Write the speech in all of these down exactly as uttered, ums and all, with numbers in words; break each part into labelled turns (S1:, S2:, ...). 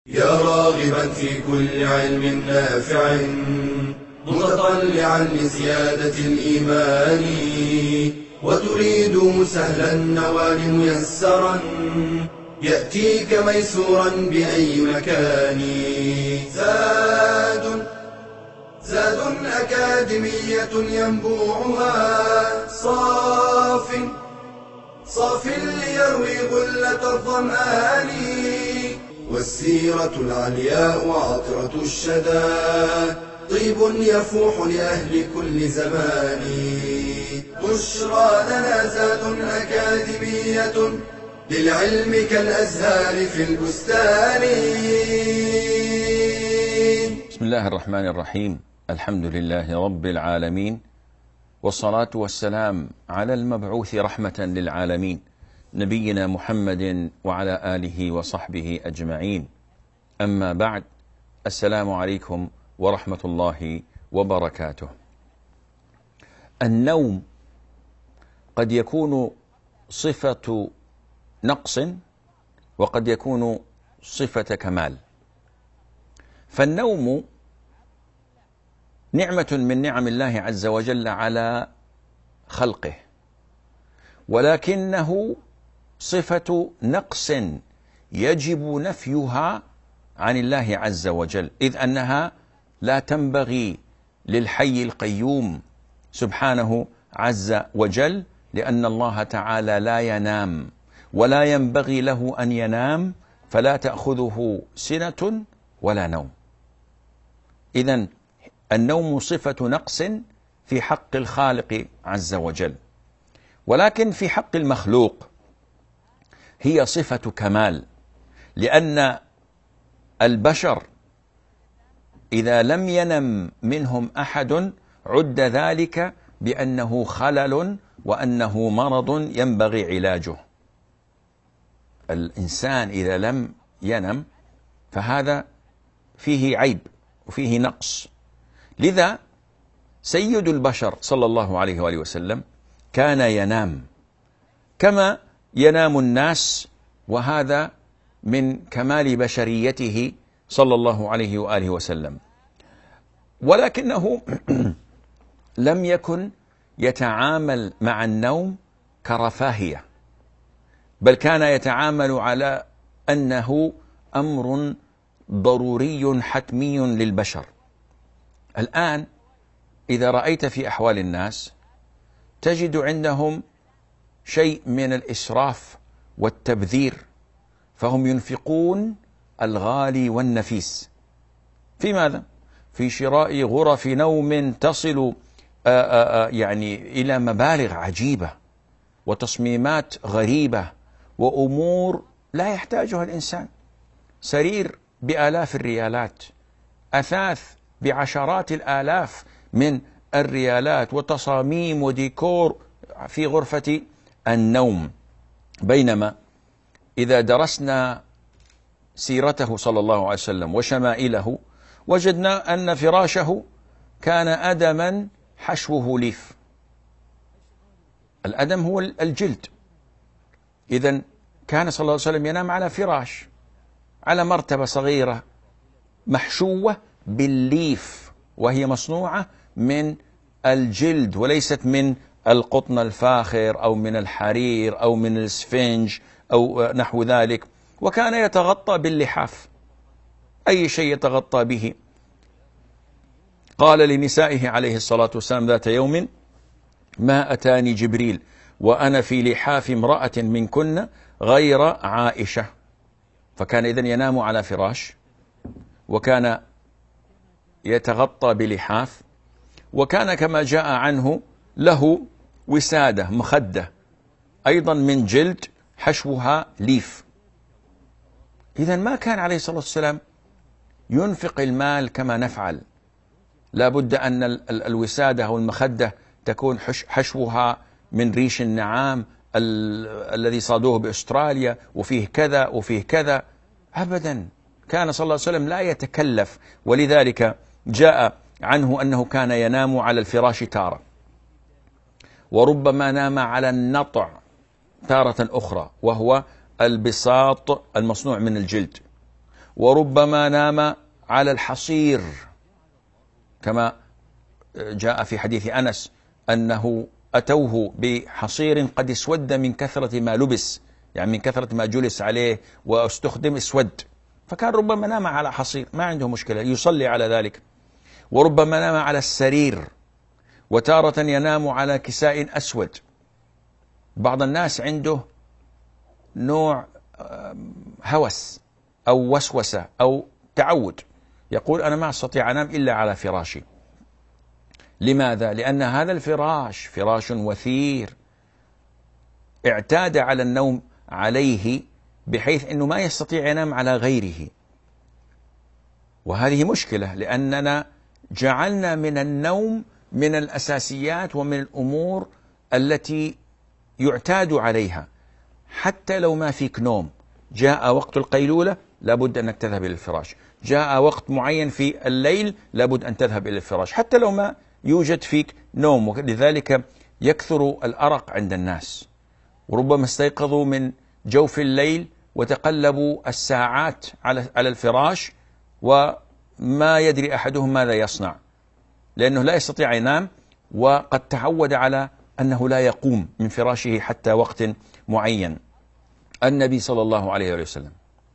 S1: يا راغبا في كل علم نافع متطلعا لزيادة الإيمان وتريد سهلا النوال ميسرا يأتيك ميسورا بأي مكان. زاد زاد أكاديمية ينبوعها صاف صاف ليروي غلة الظمآن والسيرة العلياء وعطرة الشدى طيب يفوح لأهل كل زمان. بشرى لنا زاد أكاديمية للعلم كالأزهار في البستان.
S2: بسم الله الرحمن الرحيم. الحمد لله رب العالمين، والصلاة والسلام على المبعوث رحمة للعالمين نبينا محمد وعلى آله وصحبه أجمعين. أما بعد، السلام عليكم ورحمة الله وبركاته. النوم قد يكون صفة نقص وقد يكون صفة كمال. فالنوم نعمة من نعم الله عز وجل على خلقه، ولكنه صفة نقص يجب نفيها عن الله عز وجل، إذ أنها لا تنبغي للحي القيوم سبحانه عز وجل، لأن الله تعالى لا ينام ولا ينبغي له أن ينام، فلا تأخذه سنة ولا نوم. إذن النوم صفة نقص في حق الخالق عز وجل، ولكن في حق المخلوق هي صفة كمال، لأن البشر إذا لم ينم منهم أحد عد ذلك بأنه خلل وأنه مرض ينبغي علاجه. الإنسان إذا لم ينم فهذا فيه عيب وفيه نقص. لذا سيد البشر صلى الله عليه وآله وسلم كان ينام كما ينام الناس، وهذا من كمال بشريته صلى الله عليه وآله وسلم، ولكنه لم يكن يتعامل مع النوم كرفاهية، بل كان يتعامل على أنه أمر ضروري حتمي للبشر. الآن إذا رأيت في أحوال الناس تجد عندهم شيء من الإسراف والتبذير، فهم ينفقون الغالي والنفيس في ماذا؟ في شراء غرف نوم تصل آآ آآ يعني إلى مبالغ عجيبة وتصميمات غريبة وأمور لا يحتاجها الإنسان. سرير بآلاف الريالات، أثاث بعشرات الآلاف من الريالات، وتصاميم وديكور في غرفة النوم. بينما إذا درسنا سيرته صلى الله عليه وسلم وشمائله وجدنا أن فراشه كان أدما حشوه ليف. الأدم هو الجلد. إذن كان صلى الله عليه وسلم ينام على فراش على مرتبة صغيرة محشوة بالليف، وهي مصنوعة من الجلد وليست من القطن الفاخر أو من الحرير أو من السفنج أو نحو ذلك. وكان يتغطى باللحاف، أي شيء يتغطى به. قال لنسائه عليه الصلاة والسلام ذات يوم: ما أتاني جبريل وأنا في لحاف امرأة منكن غير عائشة. فكان إذن ينام على فراش، وكان يتغطى بلحاف، وكان كما جاء عنه له وسادة مخدة أيضا من جلد حشوها ليف. إذن ما كان عليه الصلاة والسلام ينفق المال كما نفعل. لا بد أن الوسادة أو المخدة تكون حشوها من ريش النعام ال الذي صادوه بأستراليا، وفيه كذا وفيه كذا. أبدا، كان صلى الله عليه وسلم لا يتكلف. ولذلك جاء عنه أنه كان ينام على الفراش تارة، وربما نام على النطع تارة أخرى، وهو البساط المصنوع من الجلد. وربما نام على الحصير، كما جاء في حديث أنس أنه أتوه بحصير قد اسود من كثرة ما لبس، يعني من كثرة ما جلس عليه واستخدم اسود، فكان ربما نام على حصير ما عنده مشكلة يصلي على ذلك. وربما نام على السرير، وتارة ينام على كساء أسود. بعض الناس عنده نوع هوس أو وسوسة أو تعود، يقول أنا ما أستطيع أنام إلا على فراشي. لماذا؟ لأن هذا الفراش فراش وثير، اعتاد على النوم عليه بحيث أنه ما يستطيع ينام على غيره. وهذه مشكلة، لأننا جعلنا من النوم من الأساسيات ومن الأمور التي يعتاد عليها. حتى لو ما فيك نوم، جاء وقت القيلولة لابد أنك تذهب إلى الفراش، جاء وقت معين في الليل لابد أن تذهب إلى الفراش، حتى لو ما يوجد فيك نوم. ولذلك يكثر الأرق عند الناس، وربما استيقظوا من جوف الليل وتقلبوا الساعات على على الفراش وما يدري أحدهم ماذا يصنع، لأنه لا يستطيع ينام، وقد تعود على أنه لا يقوم من فراشه حتى وقت معين. النبي صلى الله عليه وسلم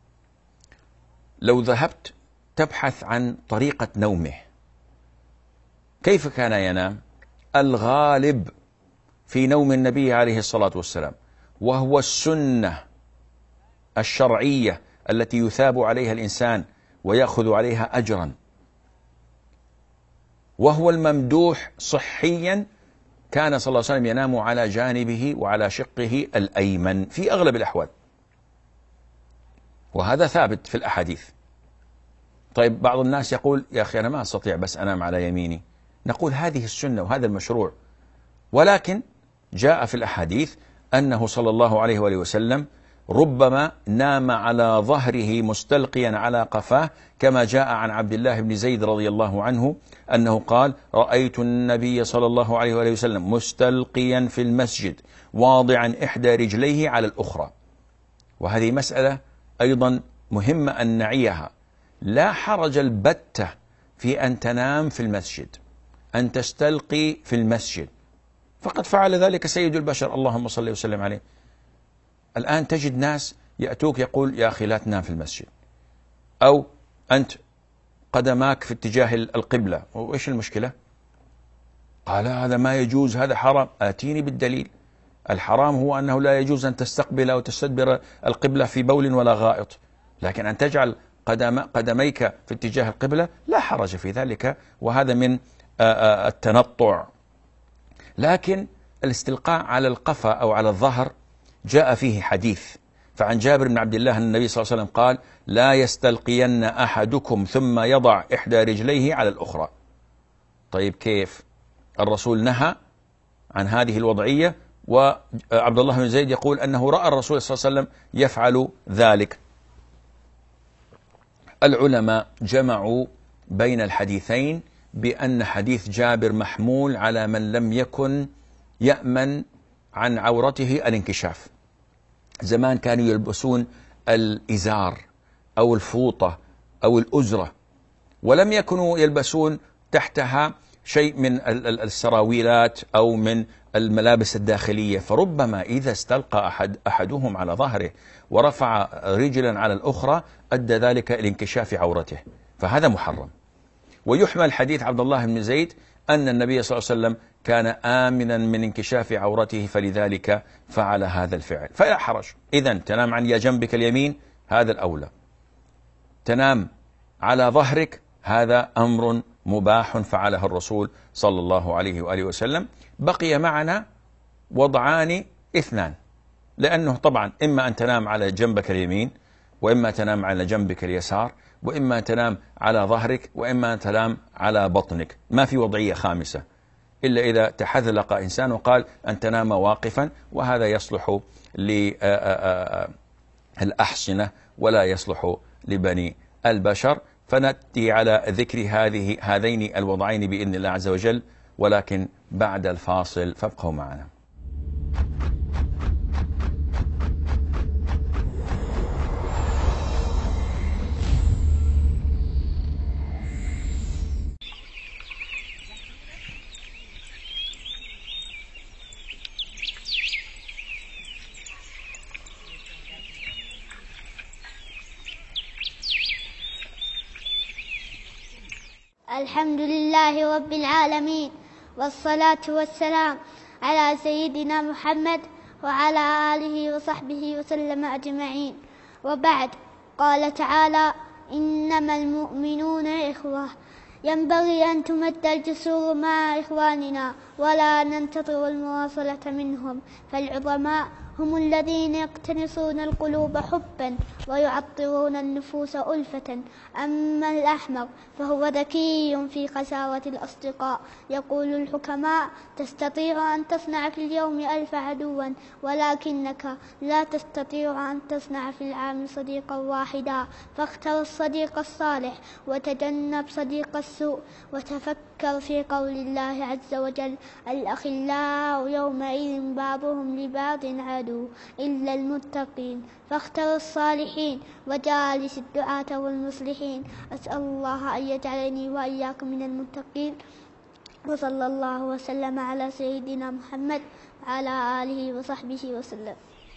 S2: لو ذهبت تبحث عن طريقة نومه، كيف كان ينام؟ الغالب في نوم النبي عليه الصلاة والسلام، وهو السنة الشرعية التي يثاب عليها الإنسان ويأخذ عليها أجرا، وهو الممدوح صحيا، كان صلى الله عليه وسلم ينام على جانبه وعلى شقه الأيمن في أغلب الأحوال، وهذا ثابت في الأحاديث. طيب بعض الناس يقول يا أخي أنا ما أستطيع بس أنام على يميني، نقول هذه السنة وهذا المشروع، ولكن جاء في الأحاديث أنه صلى الله عليه وآله وسلم ربما نام على ظهره مستلقيا على قفاه، كما جاء عن عبد الله بن زيد رضي الله عنه أنه قال رأيت النبي صلى الله عليه وآله وسلم مستلقيا في المسجد واضعا إحدى رجليه على الأخرى. وهذه مسألة أيضا مهمة أن نعيها، لا حرج البتة في أن تنام في المسجد، أن تستلقي في المسجد، فقد فعل ذلك سيد البشر اللهم صل وسلم عليه. الآن تجد ناس يأتوك يقول يا أخي لا تنام في المسجد، أو أنت قدماك في اتجاه القبلة، وإيش المشكلة؟ قال هذا ما يجوز، هذا حرام. آتيني بالدليل. الحرام هو أنه لا يجوز أن تستقبل أو تستدبر القبلة في بول ولا غائط، لكن أن تجعل قدم قدميك في اتجاه القبلة لا حرج في ذلك، وهذا من التنطع. لكن الاستلقاء على القفا أو على الظهر جاء فيه حديث، فعن جابر بن عبد الله أن النبي صلى الله عليه وسلم قال لا يستلقين أحدكم ثم يضع إحدى رجليه على الأخرى. طيب كيف؟ الرسول نهى عن هذه الوضعية، وعبد الله بن زيد يقول أنه رأى الرسول صلى الله عليه وسلم يفعل ذلك. العلماء جمعوا بين الحديثين بأن حديث جابر محمول على من لم يكن يأمن عن عورته الانكشاف. زمان كانوا يلبسون الإزار أو الفوطة أو الأزرة، ولم يكونوا يلبسون تحتها شيء من السراويلات أو من الملابس الداخلية، فربما إذا استلقى أحد أحدهم على ظهره ورفع رجلا على الأخرى أدى ذلك لانكشاف عورته، فهذا محرم. ويحمل حديث عبد الله بن زيد أن النبي صلى الله عليه وسلم كان آمنا من انكشاف عورته فلذلك فعل هذا الفعل، فلا حرج. إذن تنام عن جنبك اليمين هذا الأولى، تنام على ظهرك هذا أمر مباح فعله الرسول صلى الله عليه وآله وسلم. بقي معنا وضعان اثنان، لأنه طبعا إما أن تنام على جنبك اليمين، وإما تنام على جنبك اليسار، وإما تنام على ظهرك، وإما تنام على بطنك، ما في وضعية خامسة إلا إذا تحذلق إنسان وقال أن تنام واقفا، وهذا يصلح للأحصنة ولا يصلح لبني البشر. فنأتي على ذكر هذه هذين الوضعين بإذن الله عز وجل، ولكن بعد الفاصل، فابقوا معنا.
S3: الحمد لله رب العالمين، والصلاة والسلام على سيدنا محمد وعلى آله وصحبه وسلم أجمعين، وبعد. قال تعالى: إنما المؤمنون إخوة. ينبغي أن تمد الجسور مع إخواننا ولا ننتظر المواصلة منهم، فالعظماء هم الذين يقتنصون القلوب حبا ويعطرون النفوس ألفة. أما الأحمق فهو ذكي في قساوة الأصدقاء. يقول الحكماء: تستطيع أن تصنع في اليوم ألف عدوا، ولكنك لا تستطيع أن تصنع في العام صديقا واحدا. فاختر الصديق الصالح وتجنب صديق السوء، وتفكر في قول الله عز وجل: الأخلاء يومئذ بعضهم لبعض عدو إلا المتقين. فاختر الصالحين وجالس الدعاة والمصلحين. أسأل الله أن يجعلني وإياكم من المتقين، وصلى الله وسلم على سيدنا محمد وعلى آله وصحبه وسلم.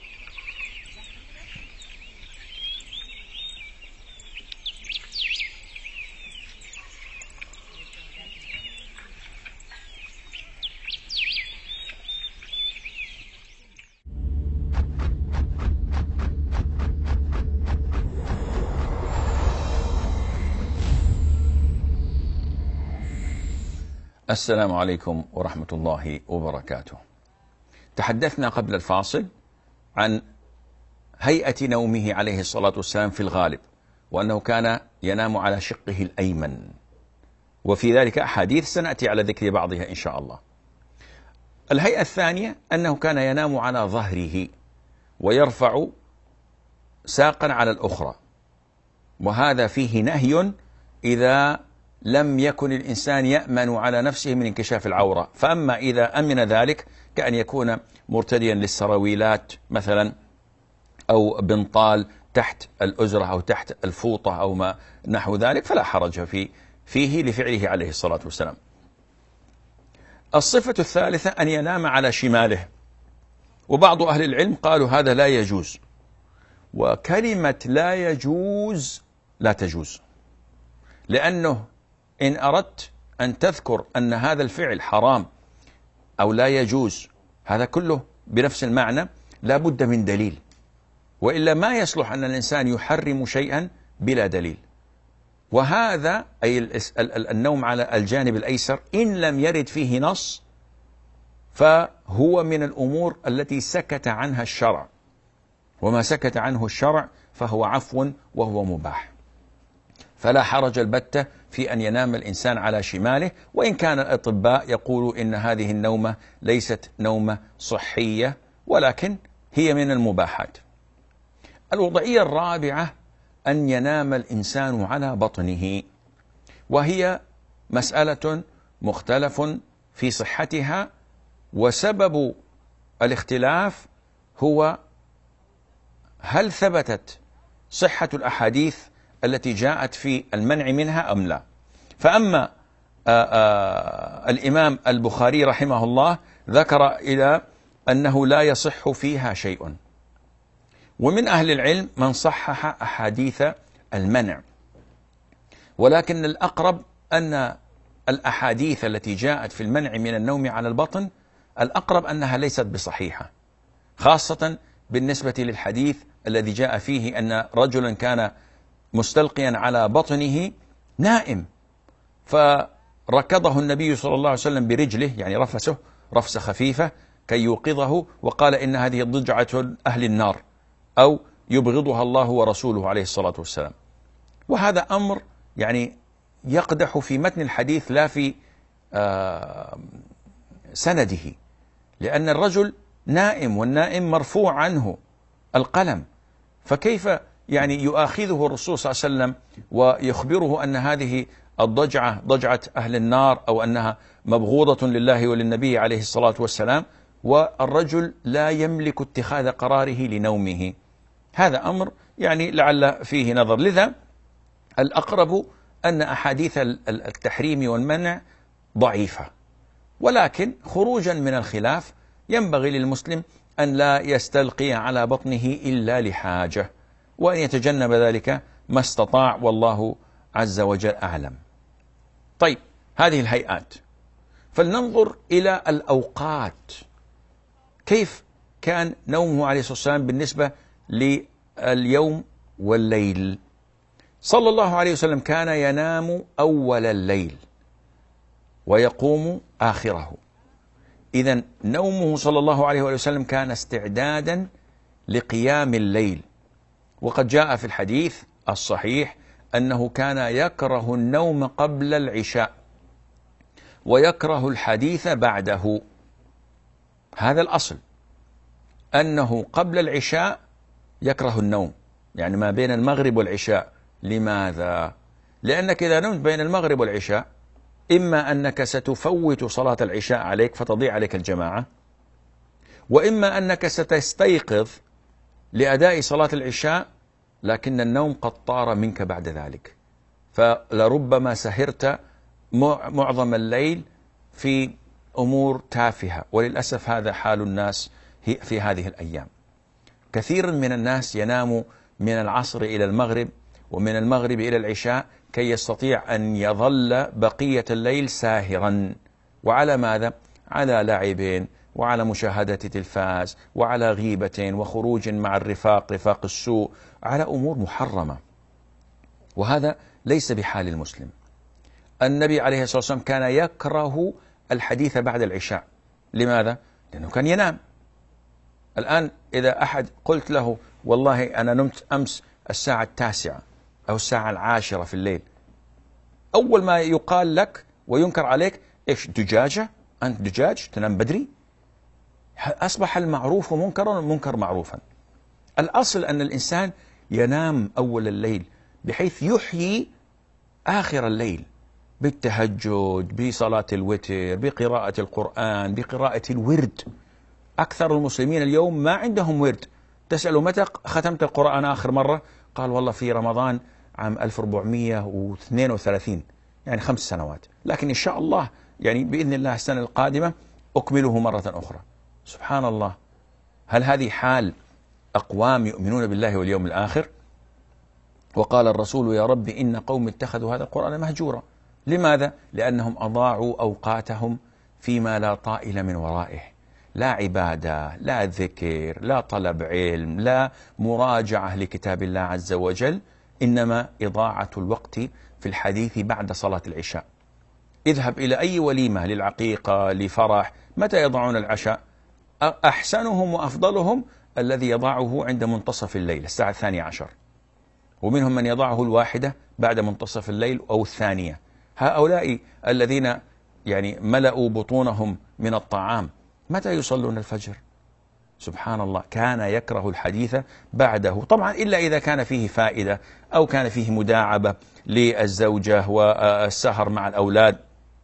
S2: السلام عليكم ورحمة الله وبركاته. تحدثنا قبل الفاصل عن هيئة نومه عليه الصلاة والسلام في الغالب، وأنه كان ينام على شقه الأيمن، وفي ذلك أحاديث سنأتي على ذكر بعضها إن شاء الله. الهيئة الثانية أنه كان ينام على ظهره ويرفع ساقا على الأخرى، وهذا فيه نهي إذا لم يكن الإنسان يأمن على نفسه من انكشاف العورة. فأما إذا أمن ذلك كأن يكون مرتديا للسراويلات مثلا، أو بنطال تحت الأزرة أو تحت الفوطة أو ما نحو ذلك، فلا حرج في فيه لفعله عليه الصلاة والسلام. الصفة الثالثة أن ينام على شماله، وبعض أهل العلم قالوا هذا لا يجوز، وكلمة لا يجوز لا تجوز، لأنه إن أردت أن تذكر أن هذا الفعل حرام أو لا يجوز، هذا كله بنفس المعنى، لا بد من دليل، وإلا ما يصلح أن الإنسان يحرم شيئا بلا دليل. وهذا أي النوم على الجانب الأيسر إن لم يرد فيه نص فهو من الأمور التي سكت عنها الشرع، وما سكت عنه الشرع فهو عفو وهو مباح، فلا حرج البتة في أن ينام الإنسان على شماله، وإن كان الأطباء يقولوا إن هذه النومة ليست نومة صحية، ولكن هي من المباحات. الوضعية الرابعة أن ينام الإنسان على بطنه، وهي مسألة مختلف في صحتها، وسبب الاختلاف هو هل ثبتت صحة الأحاديث التي جاءت في المنع منها أم لا. فأما آآ آآ الإمام البخاري رحمه الله ذكر إلى أنه لا يصح فيها شيء، ومن أهل العلم من صحح أحاديث المنع، ولكن الأقرب أن الأحاديث التي جاءت في المنع من النوم على البطن الأقرب أنها ليست بصحيحة، خاصة بالنسبة للحديث الذي جاء فيه أن رجلا كان مستلقيا على بطنه نائم، فركضه النبي صلى الله عليه وسلم برجله، يعني رفسه رفسة خفيفة كي يوقظه، وقال إن هذه ضجعة أهل النار أو يبغضها الله ورسوله عليه الصلاة والسلام. وهذا أمر يعني يقدح في متن الحديث لا في آه سنده، لأن الرجل نائم، والنائم مرفوع عنه القلم، فكيف يعني يؤاخذه الرسول صلى الله عليه وسلم ويخبره أن هذه الضجعة ضجعة أهل النار، أو أنها مبغوضة لله وللنبي عليه الصلاة والسلام، والرجل لا يملك اتخاذ قراره لنومه. هذا أمر يعني لعل فيه نظر. لذا الأقرب أن أحاديث التحريم والمنع ضعيفة، ولكن خروجا من الخلاف ينبغي للمسلم أن لا يستلقي على بطنه إلا لحاجة، وأن يتجنب ذلك ما استطاع، والله عز وجل أعلم. طيب، هذه الهيئات. فلننظر إلى الأوقات. كيف كان نومه عليه الصلاة والسلام بالنسبة لليوم والليل؟ صلى الله عليه وسلم كان ينام أول الليل ويقوم آخره. إذن نومه صلى الله عليه وسلم كان استعدادا لقيام الليل. وقد جاء في الحديث الصحيح أنه كان يكره النوم قبل العشاء ويكره الحديث بعده. هذا الأصل، أنه قبل العشاء يكره النوم، يعني ما بين المغرب والعشاء. لماذا؟ لأنك إذا نمت بين المغرب والعشاء إما أنك ستفوت صلاة العشاء عليك فتضيع عليك الجماعة، وإما أنك ستستيقظ لأداء صلاة العشاء لكن النوم قد طار منك بعد ذلك، فلربما سهرت معظم الليل في أمور تافهة. وللأسف هذا حال الناس في هذه الأيام. كثير من الناس ينام من العصر إلى المغرب ومن المغرب إلى العشاء كي يستطيع أن يظل بقية الليل ساهرا. وعلى ماذا؟ على لعب وعلى مشاهدة تلفاز وعلى غيبة وخروج مع الرفاق، رفاق السوء، على أمور محرمة. وهذا ليس بحال المسلم. النبي عليه الصلاة والسلام كان يكره الحديث بعد العشاء. لماذا؟ لأنه كان ينام. الآن إذا أحد قلت له والله أنا نمت أمس الساعة التاسعة أو الساعة العاشرة في الليل، أول ما يقال لك وينكر عليك إيش؟ دجاجة؟ أنت دجاج تنام بدري؟ أصبح المعروف منكرا والمنكر معروفا. الأصل أن الإنسان ينام أول الليل بحيث يحيي آخر الليل بالتهجد، بصلاة الوتر، بقراءة القرآن، بقراءة الورد. أكثر المسلمين اليوم ما عندهم ورد. تسأله متى ختمت القرآن آخر مرة؟ قال والله في رمضان عام ألف وأربعمئة واثنين وثلاثين، يعني خمس سنوات، لكن إن شاء الله يعني بإذن الله السنة القادمة أكمله مرة أخرى. سبحان الله. هل هذه حال أقوام يؤمنون بالله واليوم الآخر؟ وقال الرسول يا رب إن قوم اتخذوا هذا القرآن مهجورا. لماذا؟ لأنهم أضاعوا أوقاتهم فيما لا طائل من ورائه، لا عبادة، لا ذكر، لا طلب علم، لا مراجعة لكتاب الله عز وجل، إنما إضاعة الوقت في الحديث بعد صلاة العشاء. اذهب إلى أي وليمة، للعقيقة، لفرح، متى يضعون العشاء؟ أحسنهم وأفضلهم الذي يضعه عند منتصف الليل الساعة الثانية عشر، ومنهم من يضعه الواحدة بعد منتصف الليل أو الثانية. هؤلاء الذين يعني ملأوا بطونهم من الطعام متى يصلون الفجر؟ سبحان الله. كان يكره الحديث بعده، طبعا إلا إذا كان فيه فائدة أو كان فيه مداعبة للزوجة والسهر مع الأولاد.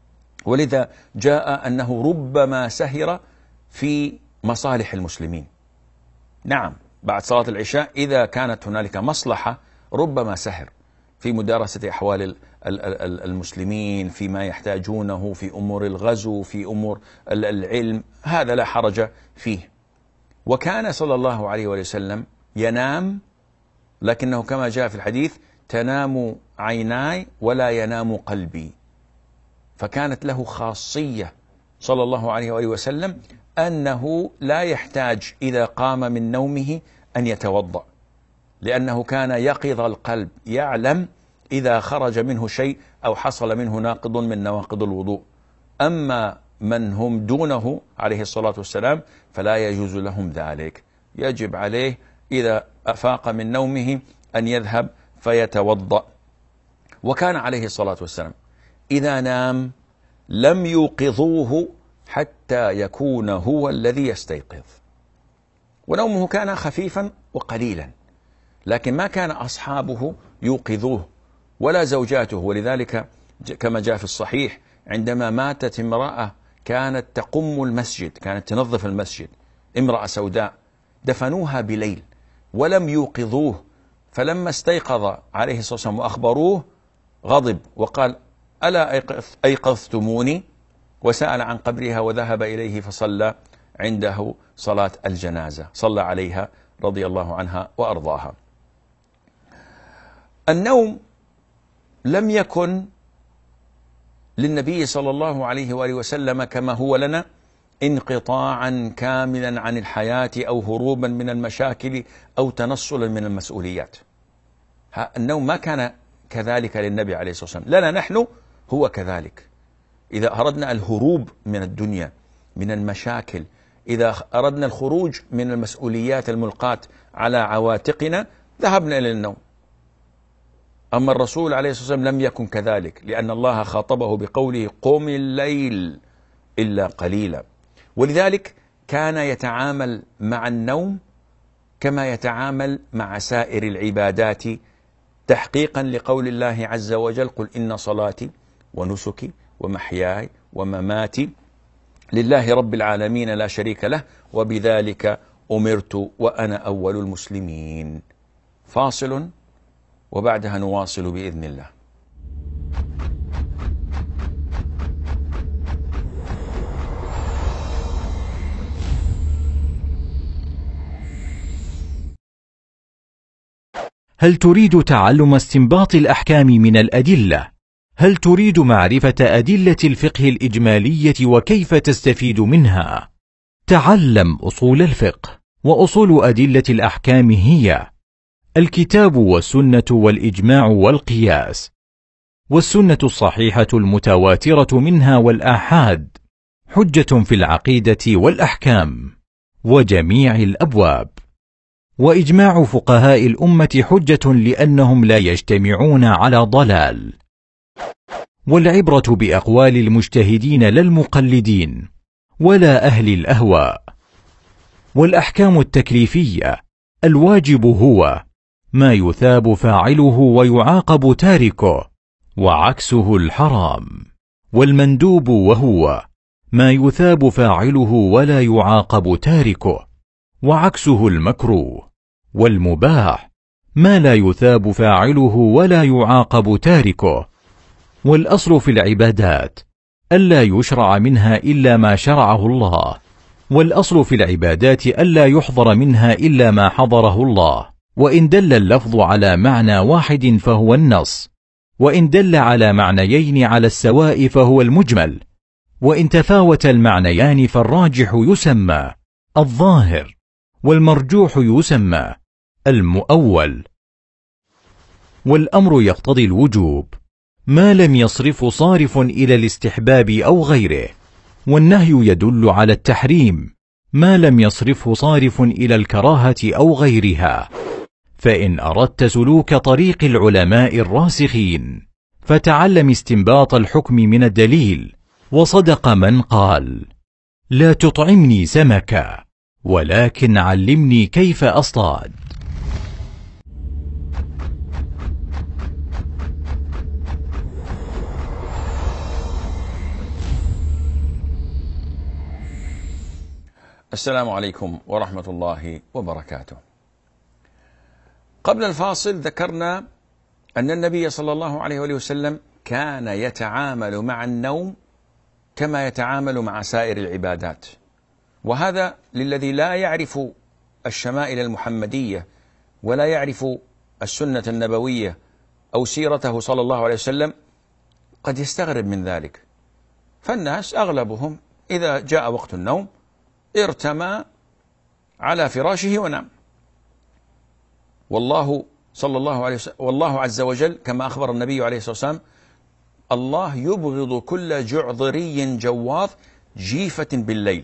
S2: ولذا جاء أنه ربما سهر في مصالح المسلمين. نعم، بعد صلاة العشاء إذا كانت هنالك مصلحة ربما سهر في مدارسة أحوال المسلمين، فيما يحتاجونه في أمور الغزو، في أمور العلم، هذا لا حرج فيه. وكان صلى الله عليه وسلم ينام، لكنه كما جاء في الحديث تنام عيناي ولا ينام قلبي. فكانت له خاصية صلى الله عليه وآله وسلم أنه لا يحتاج إذا قام من نومه أن يتوضأ، لأنه كان يقظ القلب، يعلم إذا خرج منه شيء أو حصل منه ناقض من نواقض الوضوء. أما من هم دونه عليه الصلاة والسلام فلا يجوز لهم ذلك، يجب عليه إذا أفاق من نومه أن يذهب فيتوضأ. وكان عليه الصلاة والسلام إذا نام لم يوقظوه حتى يكون هو الذي يستيقظ. ونومه كان خفيفا وقليلا، لكن ما كان أصحابه يوقظوه ولا زوجاته. ولذلك كما جاء في الصحيح عندما ماتت امرأة كانت تقم المسجد، كانت تنظف المسجد، امرأة سوداء، دفنوها بليل ولم يوقظوه. فلما استيقظ عليه الصلاة والسلام وأخبروه غضب وقال ألا أيقظتموني؟ وسأل عن قبرها وذهب إليه فصلى عنده صلاة الجنازة، صلى عليها رضي الله عنها وأرضاها. النوم لم يكن للنبي صلى الله عليه وآله وسلم كما هو لنا انقطاعا كاملا عن الحياة أو هروبا من المشاكل أو تنصلا من المسؤوليات. النوم ما كان كذلك للنبي عليه الصلاة والسلام، لنا نحن هو كذلك. إذا أردنا الهروب من الدنيا من المشاكل، إذا أردنا الخروج من المسؤوليات الملقاة على عواتقنا، ذهبنا إلى النوم. أما الرسول عليه الصلاة والسلام لم يكن كذلك، لأن الله خاطبه بقوله قم الليل إلا قليلا. ولذلك كان يتعامل مع النوم كما يتعامل مع سائر العبادات، تحقيقا لقول الله عز وجل قل إن صلاتي ونسكي ومحياي ومماتي لله رب العالمين لا شريك له وبذلك أمرت وأنا أول المسلمين. فاصل وبعدها نواصل بإذن الله.
S4: هل تريد تعلم استنباط الأحكام من الأدلة؟ هل تريد معرفة أدلة الفقه الإجمالية وكيف تستفيد منها؟ تعلم أصول الفقه. وأصول أدلة الأحكام هي الكتاب والسنة والإجماع والقياس، والسنة الصحيحة المتواترة منها والآحاد، حجة في العقيدة والأحكام وجميع الأبواب، وإجماع فقهاء الأمة حجة لأنهم لا يجتمعون على ضلال، والعبرة بأقوال المجتهدين لا المقلدين ولا أهل الأهواء. والأحكام التكليفية الواجب هو ما يثاب فاعله ويعاقب تاركه، وعكسه الحرام. والمندوب وهو ما يثاب فاعله ولا يعاقب تاركه، وعكسه المكروه. والمباح ما لا يثاب فاعله ولا يعاقب تاركه. والأصل في العبادات ألا يشرع منها إلا ما شرعه الله، والأصل في العبادات ألا يحضر منها إلا ما حضره الله. وإن دل اللفظ على معنى واحد فهو النص، وإن دل على معنيين على السواء فهو المجمل، وإن تفاوت المعنيان فالراجح يسمى الظاهر، والمرجوح يسمى المؤول. والأمر يقتضي الوجوب ما لم يصرف صارف إلى الاستحباب أو غيره، والنهي يدل على التحريم ما لم يصرفه صارف إلى الكراهة أو غيرها. فإن أردت سلوك طريق العلماء الراسخين فتعلم استنباط الحكم من الدليل. وصدق من قال لا تطعمني سمكا ولكن علمني كيف أصطاد.
S2: السلام عليكم ورحمة الله وبركاته. قبل الفاصل ذكرنا أن النبي صلى الله عليه وآله وسلم كان يتعامل مع النوم كما يتعامل مع سائر العبادات، وهذا للذي لا يعرف الشمائل المحمدية ولا يعرف السنة النبوية أو سيرته صلى الله عليه وسلم قد يستغرب من ذلك. فالناس أغلبهم إذا جاء وقت النوم ارتمى على فراشه ونام. والله صلى الله عليه وسلم والله عز وجل كما أخبر النبي عليه الصلاة والسلام الله يبغض كل جعذري جواظ جيفة بالليل.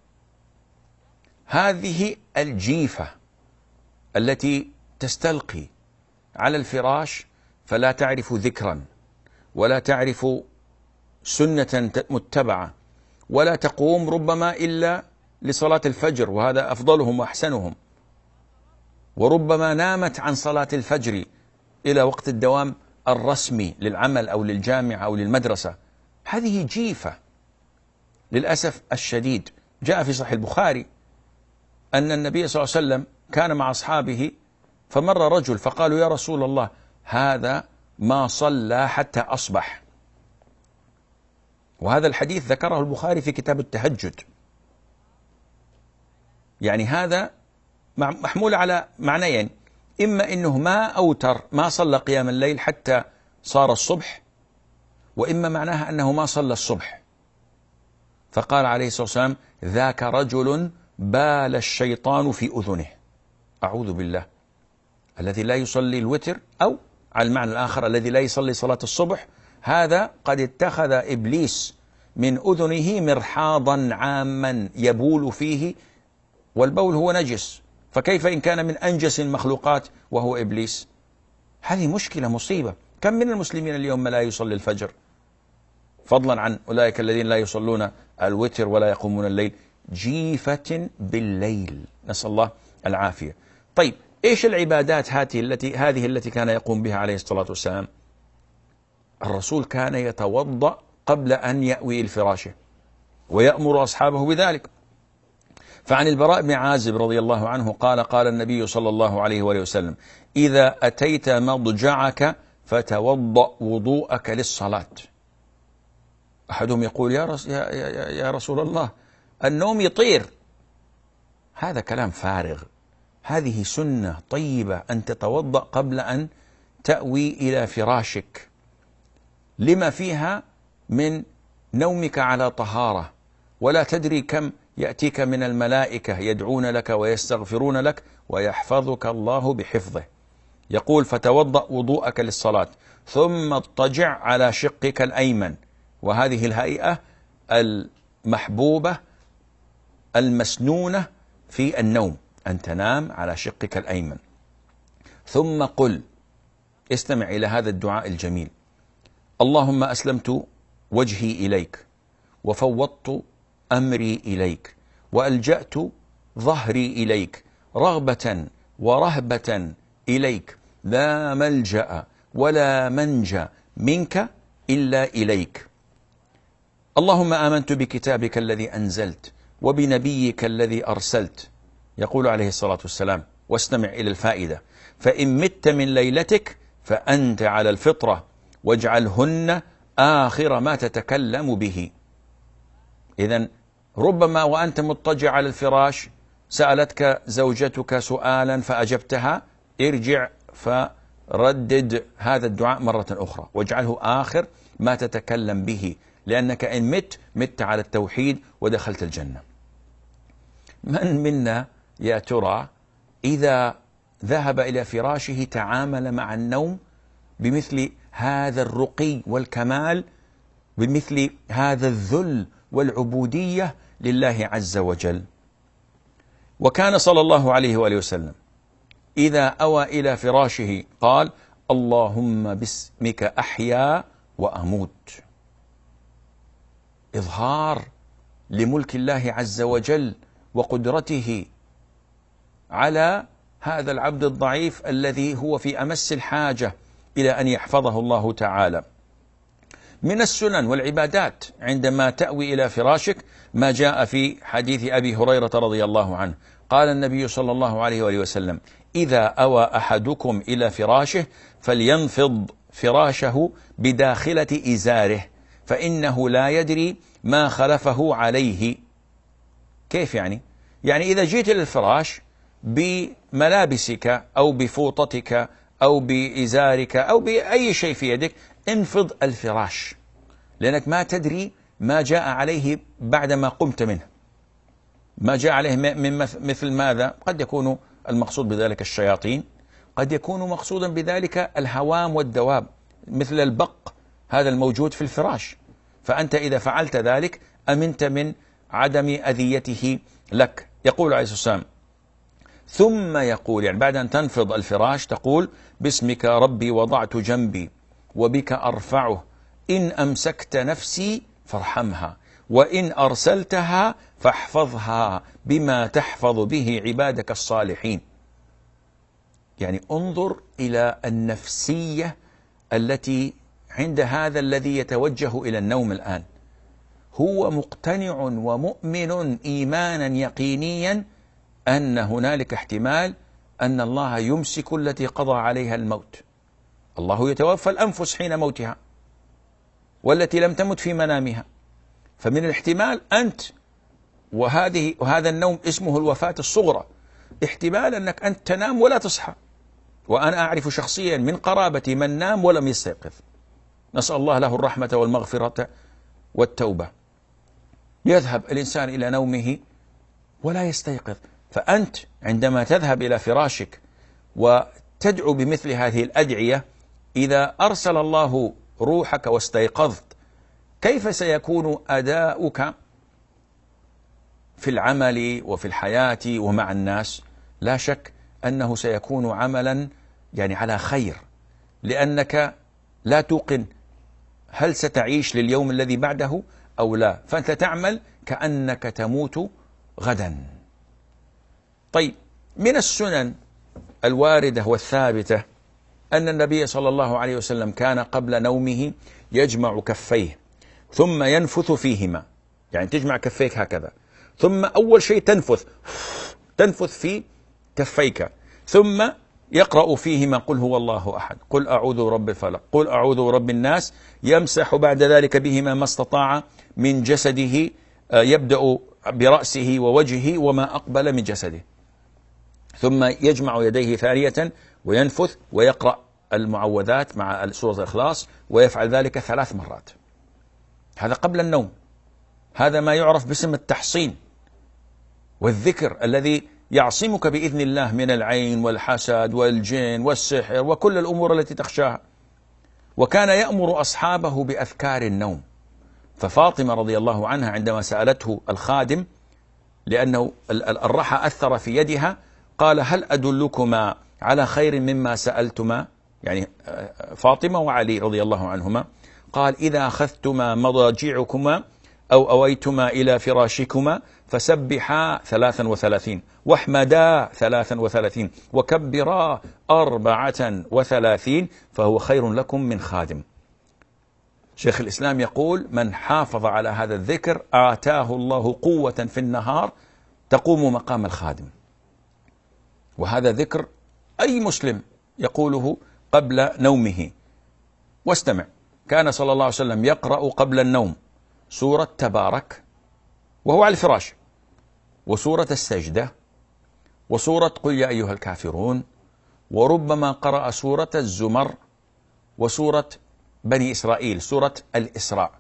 S2: هذه الجيفة التي تستلقي على الفراش فلا تعرف ذكرا ولا تعرف سنة متبعة ولا تقوم ربما إلا لصلاة الفجر، وهذا أفضلهم وأحسنهم، وربما نامت عن صلاة الفجر إلى وقت الدوام الرسمي للعمل أو للجامعة أو للمدرسة. هذه جيفة للأسف الشديد. جاء في صحيح البخاري أن النبي صلى الله عليه وسلم كان مع أصحابه فمر رجل فقالوا يا رسول الله هذا ما صلى حتى أصبح. وهذا الحديث ذكره البخاري في كتاب التهجد. يعني هذا محمول على معنيين، إما إنه ما أوتر ما صلى قيام الليل حتى صار الصبح، وإما معناها أنه ما صلى الصبح، فقال عليه الصلاة والسلام ذاك رجل بال الشيطان في أذنه. أعوذ بالله. الذي لا يصلي الوتر، أو على المعنى الآخر الذي لا يصلي صلاة الصبح، هذا قد اتخذ إبليس من أذنه مرحاضا عاما يبول فيه، والبول هو نجس، فكيف إن كان من أنجس المخلوقات وهو إبليس؟ هذه مشكلة، مصيبة. كم من المسلمين اليوم لا يصلي الفجر، فضلا عن أولئك الذين لا يصلون الوتر ولا يقومون الليل، جيفة بالليل، نسأل الله العافية. طيب إيش العبادات هذه التي هذه التي كان يقوم بها عليه الصلاة والسلام؟ الرسول كان يتوضأ قبل أن يأوي الفراشه ويأمر أصحابه بذلك. فعن البراء بن عازب رضي الله عنه قال قال النبي صلى الله عليه وآله وسلم إذا أتيت مضجعك فتوضأ وضوءك للصلاة. أحدهم يقول يا, رس يا, يا, يا رسول الله النوم يطير. هذا كلام فارغ. هذه سنة طيبة أن تتوضأ قبل أن تأوي إلى فراشك، لما فيها من نومك على طهارة، ولا تدري كم يأتيك من الملائكة يدعون لك ويستغفرون لك ويحفظك الله بحفظه. يقول فتوضأ وضوءك للصلاة ثم اضطجع على شقك الأيمن، وهذه الهيئة المحبوبة المسنونة في النوم، أن تنام على شقك الأيمن. ثم قل، استمع إلى هذا الدعاء الجميل: اللهم أسلمت وجهي إليك وفوضت أمري إليك وألجأت ظهري إليك رغبة ورهبة إليك، لا ملجأ ولا منجى منك إلا إليك. اللهم آمنت بكتابك الذي أنزلت وبنبيك الذي أرسلت. يقول عليه الصلاة والسلام، واستمع إلى الفائدة: فإن مت من ليلتك فأنت على الفطرة واجعلهن آخر ما تتكلم به. إذن ربما وأنت مضطجع على الفراش سألتك زوجتك سؤالا فأجبتها، ارجع فردد هذا الدعاء مرة أخرى واجعله آخر ما تتكلم به، لأنك إن مت مت على التوحيد ودخلت الجنة. من منا يا ترى إذا ذهب إلى فراشه تعامل مع النوم بمثل هذا الرقي والكمال، بمثل هذا الذل والعبودية لله عز وجل؟ وكان صلى الله عليه وآله وسلم إذا أوى إلى فراشه قال: اللهم باسمك أحيا وأموت. إظهار لملك الله عز وجل وقدرته على هذا العبد الضعيف الذي هو في أمس الحاجة إلى أن يحفظه الله تعالى. من السنن والعبادات عندما تأوي إلى فراشك ما جاء في حديث أبي هريرة رضي الله عنه، قال النبي صلى الله عليه وآله وسلم: إذا أوى أحدكم إلى فراشه فلينفض فراشه بداخلة إزاره فإنه لا يدري ما خلفه عليه. كيف يعني؟ يعني إذا جيت إلى الفراش بملابسك أو بفوطتك أو بإزارك أو بأي شيء في يدك، انفض الفراش، لأنك ما تدري ما جاء عليه بعدما قمت منه. ما جاء عليه من مثل ماذا؟ قد يكون المقصود بذلك الشياطين، قد يكون مقصودا بذلك الهوام والدواب مثل البق هذا الموجود في الفراش، فأنت إذا فعلت ذلك أمنت من عدم أذيته لك. يقول عليه الصلاة والسلام ثم يقول، يعني بعد أن تنفض الفراش تقول: باسمك ربي وضعت جنبي وبك أرفعه، إن أمسكت نفسي فارحمها وإن أرسلتها فاحفظها بما تحفظ به عبادك الصالحين. يعني انظر إلى النفسية التي عند هذا الذي يتوجه إلى النوم الآن. هو مقتنع ومؤمن إيمانا يقينيا أن هنالك احتمال أن الله يمسك التي قضى عليها الموت. الله يتوفى الأنفس حين موتها والتي لم تمت في منامها، فمن الاحتمال أنت وهذه وهذا النوم اسمه الوفاة الصغرى، احتمال أنك أنت تنام ولا تصحى. وأنا أعرف شخصيا من قرابتي من نام ولم يستيقظ، نسأل الله له الرحمة والمغفرة والتوبة. يذهب الإنسان إلى نومه ولا يستيقظ. فأنت عندما تذهب إلى فراشك وتدعو بمثل هذه الأدعية، إذا أرسل الله روحك واستيقظت، كيف سيكون أداؤك في العمل وفي الحياة ومع الناس؟ لا شك أنه سيكون عملا يعني على خير، لأنك لا توقن هل ستعيش لليوم الذي بعده أو لا، فأنت تعمل كأنك تموت غدا. طيب، من السنن الواردة والثابتة أن النبي صلى الله عليه وسلم كان قبل نومه يجمع كفيه ثم ينفث فيهما، يعني تجمع كفيك هكذا، ثم أول شيء تنفث تنفث في كفيك، ثم يقرأ فيهما قل هو الله أحد، قل أعوذ برب الفلق، قل أعوذ برب الناس، يمسح بعد ذلك بهما ما استطاع من جسده، يبدأ برأسه ووجهه وما أقبل من جسده، ثم يجمع يديه ثانية وينفث ويقرأ المعوذات مع سورة الإخلاص، ويفعل ذلك ثلاث مرات. هذا قبل النوم. هذا ما يعرف باسم التحصين والذكر الذي يعصمك بإذن الله من العين والحسد والجن والسحر وكل الأمور التي تخشاها. وكان يأمر أصحابه بأذكار النوم. ففاطمة رضي الله عنها عندما سألته الخادم، لأنه الرحى أثر في يدها، قال هل أدلكما على خير مما سألتما؟ يعني فاطمة وعلي رضي الله عنهما. قال إذا أخذتما مضاجعكما أو أويتما إلى فراشكما فسبحا ثلاثا وثلاثين، واحمدا ثلاثا وثلاثين، وكبرا أربعة وثلاثين، فهو خير لكم من خادم. شيخ الإسلام يقول من حافظ على هذا الذكر آتاه الله قوة في النهار تقوم مقام الخادم. وهذا ذكر أي مسلم يقوله قبل نومه. واستمع، كان صلى الله عليه وسلم يقرأ قبل النوم سورة تبارك وهو على الفراش، وسورة السجدة، وسورة قل يا أيها الكافرون، وربما قرأ سورة الزمر، وسورة بني إسرائيل، سورة الإسراء.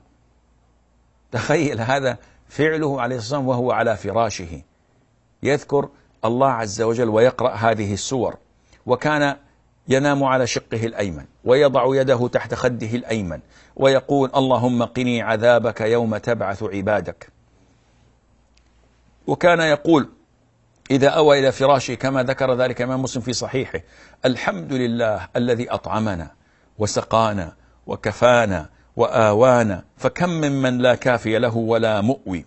S2: تخيل هذا فعله عليه الصلاة والسلام وهو على فراشه، يذكر الله عز وجل ويقرأ هذه السور. وكان ينام على شقه الأيمن ويضع يده تحت خده الأيمن ويقول اللهم قني عذابك يوم تبعث عبادك. وكان يقول إذا أوى إلى فراشه كما ذكر ذلك الإمام مسلم في صحيحه: الحمد لله الذي أطعمنا وسقانا وكفانا وآوانا، فكم ممن لا كافي له ولا مؤوي.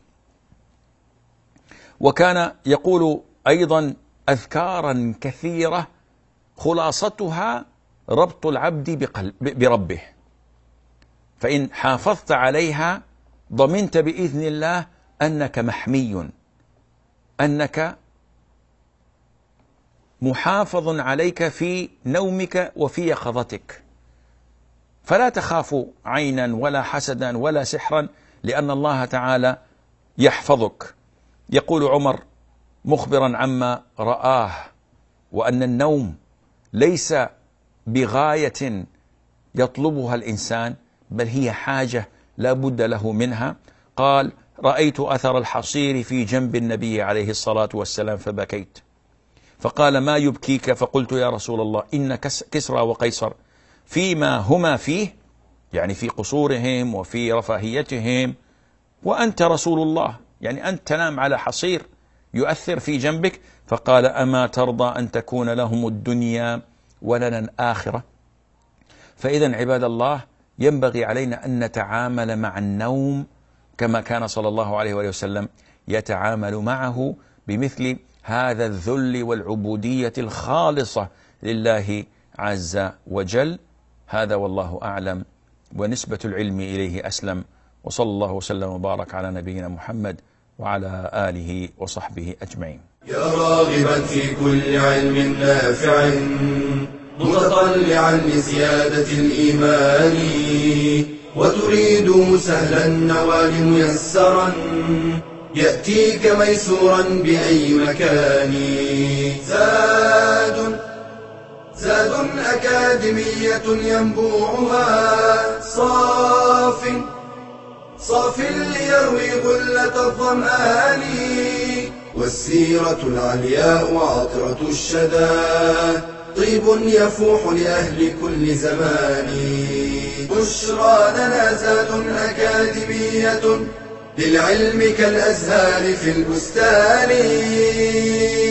S2: وكان يقول أيضا أذكارا كثيرة خلاصتها ربط العبد بربه، فإن حافظت عليها ضمنت بإذن الله أنك محمي، أنك محافظ عليك في نومك وفي يقظتك، فلا تخاف عينا ولا حسدا ولا سحرا، لأن الله تعالى يحفظك. يقول عمر مخبرا عما رآه، وأن النوم ليس بغاية يطلبها الإنسان، بل هي حاجة لا بد له منها. قال رأيت أثر الحصير في جنب النبي عليه الصلاة والسلام فبكيت، فقال ما يبكيك؟ فقلت يا رسول الله إن كسرى وقيصر فيما هما فيه، يعني في قصورهم وفي رفاهيتهم، وأنت رسول الله، يعني أنت تنام على حصير يؤثر في جنبك. فقال أما ترضى أن تكون لهم الدنيا ولنا الآخرة؟ فإذا عباد الله ينبغي علينا أن نتعامل مع النوم كما كان صلى الله عليه وآله وسلم يتعامل معه، بمثل هذا الذل والعبودية الخالصة لله عز وجل. هذا والله أعلم، ونسبة العلم إليه أسلم. وصلى الله وسلم وبارك على نبينا محمد وعلى آله وصحبه أجمعين.
S1: يا راغبا في كل علم نافع متطلعا لزيادة الإيمان، وتريد سهلا النوال ميسرا يأتيك ميسورا بأي مكان. زاد زاد أكاديمية ينبوعها صاف صاف ليروي غلة الظمآن، والسيرة العلياء عطرة الشدى طيب يفوح لأهل كل زمان. بشرى لنا زاد أكاديمية للعلم كالأزهار في البستان.